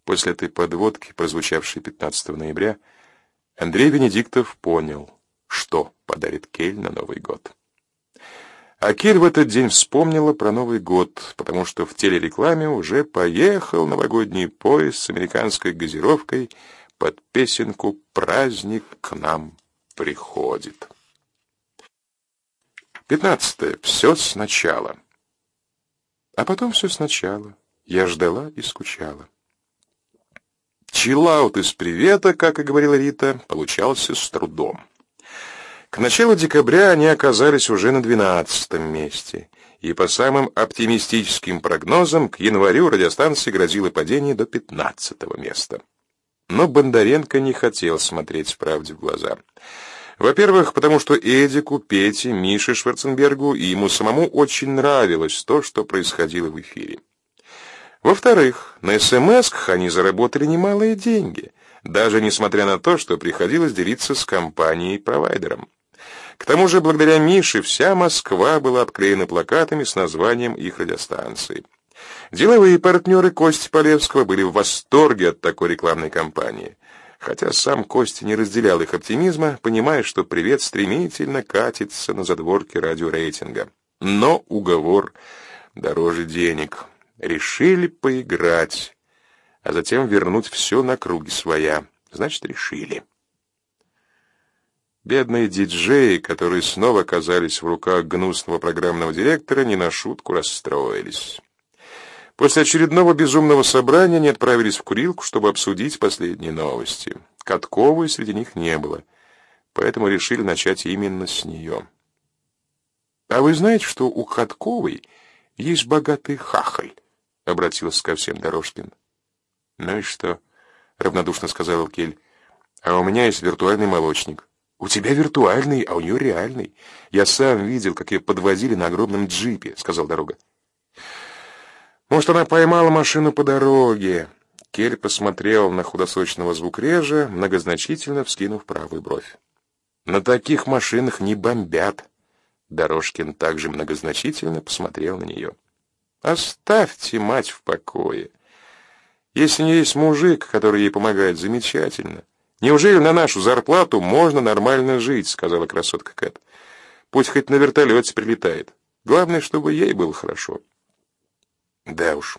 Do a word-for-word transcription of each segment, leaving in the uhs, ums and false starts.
После этой подводки, прозвучавшей пятнадцатого ноября, Андрей Венедиктов понял, что подарит Кель на Новый год. А Кель в этот день вспомнила про Новый год, потому что в телерекламе уже поехал новогодний поезд с американской газировкой под песенку «Праздник к нам приходит». Пятнадцатое. Все сначала. А потом все сначала. Я ждала и скучала. Чиллаут из привета, как и говорила Рита, получался с трудом. К началу декабря они оказались уже на двенадцатом месте, и по самым оптимистическим прогнозам к январю радиостанции грозило падение до пятнадцатого места. Но Бондаренко не хотел смотреть правде в глаза. Во-первых, потому что Эдику, Пете, Мише Шварценбергу и ему самому очень нравилось то, что происходило в эфире. Во-вторых, на эс-эм-эсках они заработали немалые деньги, даже несмотря на то, что приходилось делиться с компанией-провайдером. К тому же, благодаря Мише, вся Москва была обклеена плакатами с названием их радиостанции. Деловые партнеры Кости Полевского были в восторге от такой рекламной кампании, хотя сам Костя не разделял их оптимизма, понимая, что «Привет» стремительно катится на задворке радиорейтинга. Но уговор дороже денег. Решили поиграть, а затем вернуть все на круги своя. Значит, решили. Бедные диджеи, которые снова оказались в руках гнусного программного директора, не на шутку расстроились. После очередного безумного собрания они отправились в курилку, чтобы обсудить последние новости. Катковой среди них не было, поэтому решили начать именно с нее. «А вы знаете, что у Катковой есть богатый хахаль?» — обратился ко всем Дорожкин. «Ну и что?» — равнодушно сказал Кель. «А у меня есть виртуальный молочник». «У тебя виртуальный, а у нее реальный. Я сам видел, как ее подвозили на огромном джипе», — сказал Дорога. «Может, она поймала машину по дороге?» Кель посмотрел на худосочного звукрежа, многозначительно вскинув правую бровь. «На таких машинах не бомбят». Дорожкин также многозначительно посмотрел на нее. «Оставьте мать в покое. Если не есть мужик, который ей помогает, замечательно. Неужели на нашу зарплату можно нормально жить?» — сказала красотка Кэт. «Пусть хоть на вертолете прилетает. Главное, чтобы ей было хорошо». «Да уж.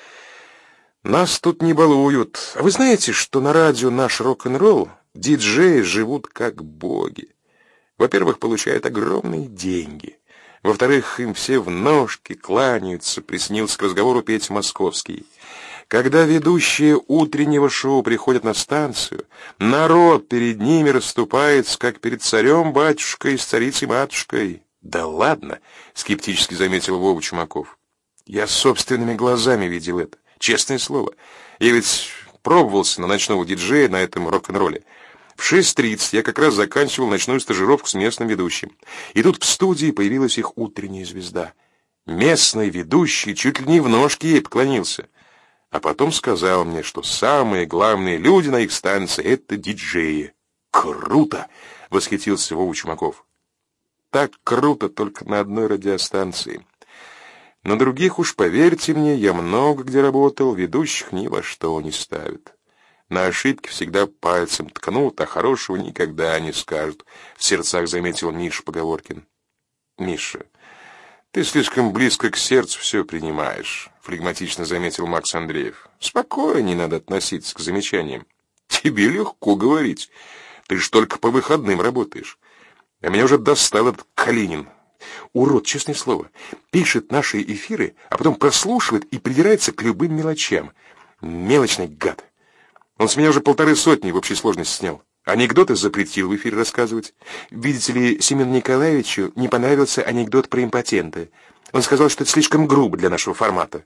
Нас тут не балуют. А вы знаете, что на радио «Наш рок-н-ролл» диджеи живут как боги? Во-первых, получают огромные деньги. Во-вторых, им все в ножки кланяются», — приснился к разговору Петя Московский. «Когда ведущие утреннего шоу приходят на станцию, народ перед ними расступается, как перед царем-батюшкой с царицей-матушкой». «Да ладно», — скептически заметил Вова Чумаков. «Я собственными глазами видел это. Честное слово. Я ведь пробовался на ночного диджея на этом рок-н-ролле. В шесть тридцать я как раз заканчивал ночную стажировку с местным ведущим. И тут в студии появилась их утренняя звезда. Местный ведущий чуть ли не в ножки ей поклонился. А потом сказал мне, что самые главные люди на их станции — это диджеи». «Круто!» — восхитился Вова Чумаков. «Так круто только на одной радиостанции. На других, уж поверьте мне, я много где работал, ведущих ни во что не ставят. На ошибки всегда пальцем ткнут, а хорошего никогда не скажут», — в сердцах заметил Миша Поговоркин. «Миша, ты слишком близко к сердцу все принимаешь», — флегматично заметил Макс Андреев. «Спокойнее надо относиться к замечаниям. Тебе легко говорить. Ты ж только по выходным работаешь. А меня уже достал этот Калинин. Урод, честное слово. Пишет наши эфиры, а потом прослушивает и придирается к любым мелочам. Мелочный гад. Он с меня уже полторы сотни в общей сложности снял. Анекдоты запретил в эфире рассказывать. Видите ли, Семену Николаевичу не понравился анекдот про импотента. Он сказал, что это слишком грубо для нашего формата».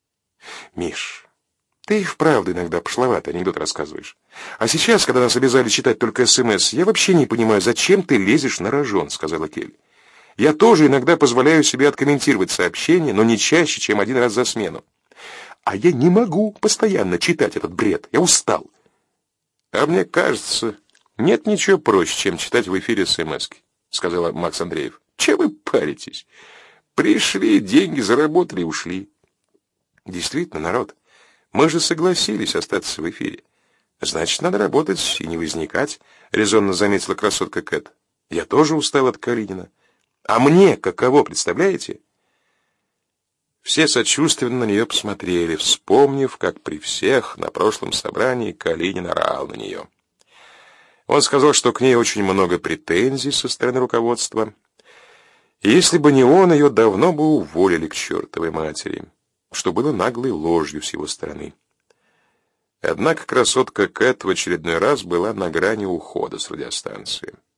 «Миш, ты и вправду иногда пошловато анекдот рассказываешь. А сейчас, когда нас обязали читать только СМС, я вообще не понимаю, зачем ты лезешь на рожон», — сказала Кель. «Я тоже иногда позволяю себе откомментировать сообщения, но не чаще, чем один раз за смену. А я не могу постоянно читать этот бред. Я устал». «А мне кажется, нет ничего проще, чем читать в эфире СМСки», — сказал Макс Андреев. «Че вы паритесь? Пришли, деньги заработали и ушли». «Действительно, народ, Мы же согласились остаться в эфире. Значит, надо работать и не возникать, резонно заметила красотка Кэт. Я тоже устал от Калинина. А мне каково, представляете? Все сочувственно на нее посмотрели, вспомнив, как при всех на прошлом собрании Калинин орал на нее. Он сказал, что к ней очень много претензий со стороны руководства. И если бы не он, ее давно бы уволили к чертовой матери, что было наглой ложью с его стороны. Однако красотка Кэт в очередной раз была на грани ухода с радиостанции.